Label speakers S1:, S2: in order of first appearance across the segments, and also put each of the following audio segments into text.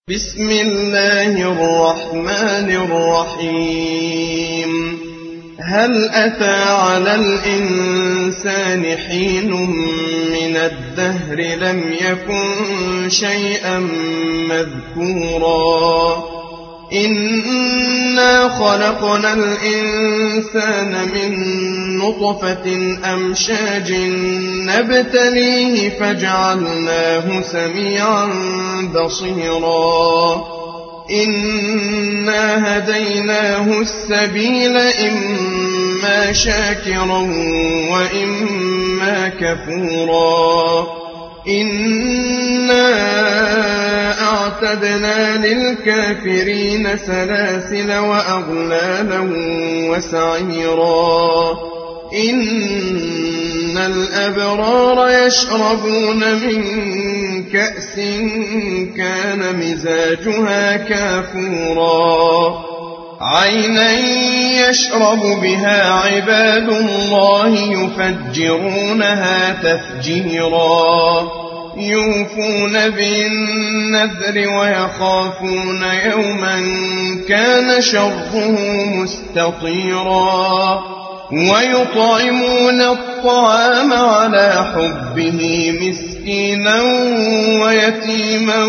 S1: بسم الله الرحمن الرحيم هل أتى على الإنسان حين من الدهر لم يكن شيئا مذكورا إنا خلقنا الإنسان من نطفة أمشاج نبتليه فجعلناه سميعا بصيرا إنا هديناه السبيل إما شاكرا وإما كفورا إنا أعتدنا للكافرين سلاسل وأغلالا وسعيرا إن الأبرار يشربون من كأس كان مزاجها كافورا عينا يشرب بها عباد الله يفجرونها تفجيرا يوفون بالنذر ويخافون يوما كان شره مستطيرا ويطعمون الطعام على حبه مسكينا ويتيما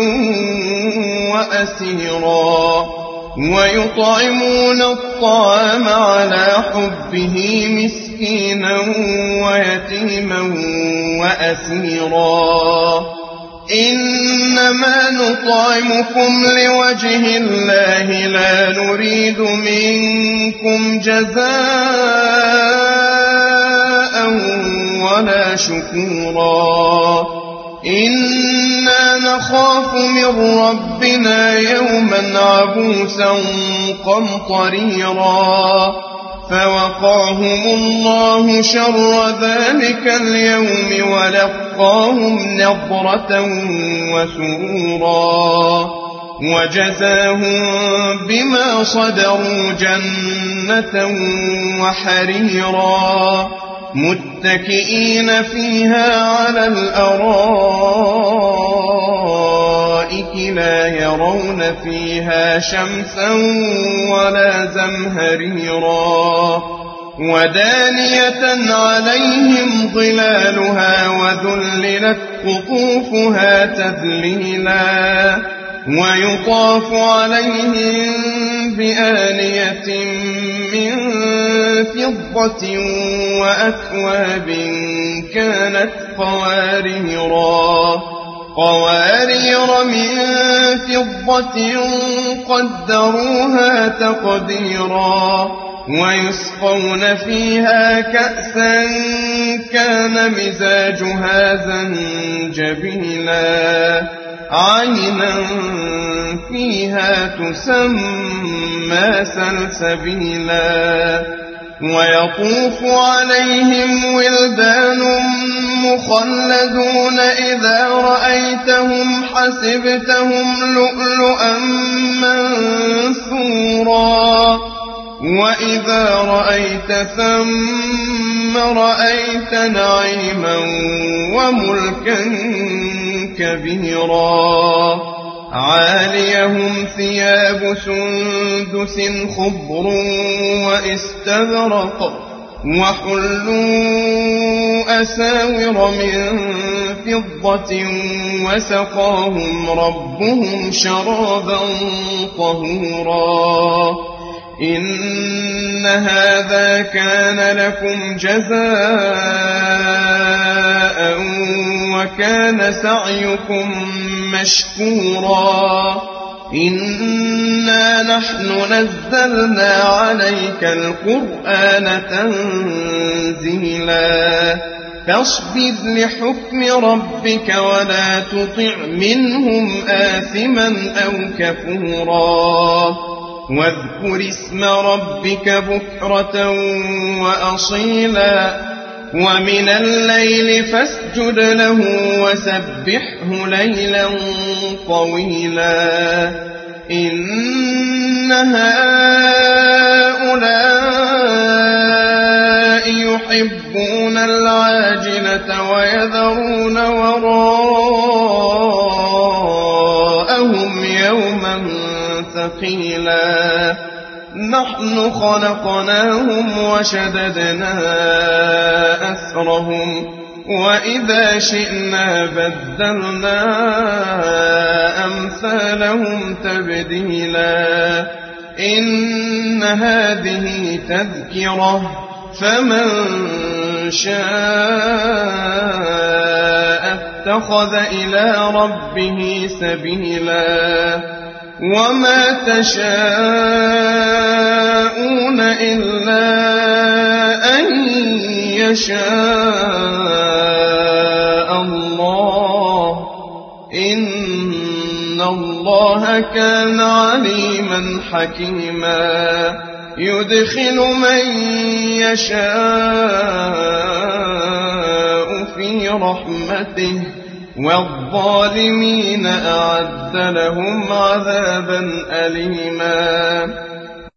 S1: وأسيرا ويطعمون الطعام على حبه مسكينا ويتيما وأسيرا إنما نطعمكم لوجه الله لا نريد منكم جزاء ولا شكورا إنا نخاف من ربنا يوما عبوسا قمطريرا فوقاهم الله شر ذلك اليوم ولقاهم نضرة وسرورا وجزاهم بما صبروا جنة وحريرا متكئين فيها على الأرائك لا يرون فيها شمسا ولا زمهريرا ودانية عليهم ظلالها وذللت قطوفها تذليلا ويطاف عليهم بآنية من فضة وأكواب كانت قوارير من فضة قدروها تقديرا ويسقون فيها كأسا كان مزاجها زنجبيلا عينا فيها تسمى سلسبيلا ويطوف عليهم ولدان مخلدون إذا رأيتهم حسبتهم لؤلؤا منثورا وإذا رأيت ثم رأيت نعيما وملكا كبيرا عاليهم ثياب سندس خضر واستبرق وحلوا أساور من فضة وسقاهم ربهم شرابا طهورا إن هذا كان لكم جزاء وكان سعيكم مشكورا إنا نحن نزلنا عليك القرآن تنزيلا فاصبر لحكم ربك ولا تطع منهم آثما أو كفورا واذكر اسم ربك بكرة وأصيلا ومن الليل فاسجد له وسبحه ليلا طويلا إن هؤلاء يحبون العاجلة ويذرون وراءهم لهم يوما ثقيلا نحن خلقناهم وشددنا أسرهم وإذا شئنا بدلنا أمثالهم تبديلا إن هذه تذكرة فمن شاء اتخذ إلى ربه سبيلا وما تشاءون إلا أن يشاء الله إن الله كان عليما حكيما يدخل من يشاء في رحمته والظالمين أعد لهم عذابا أليما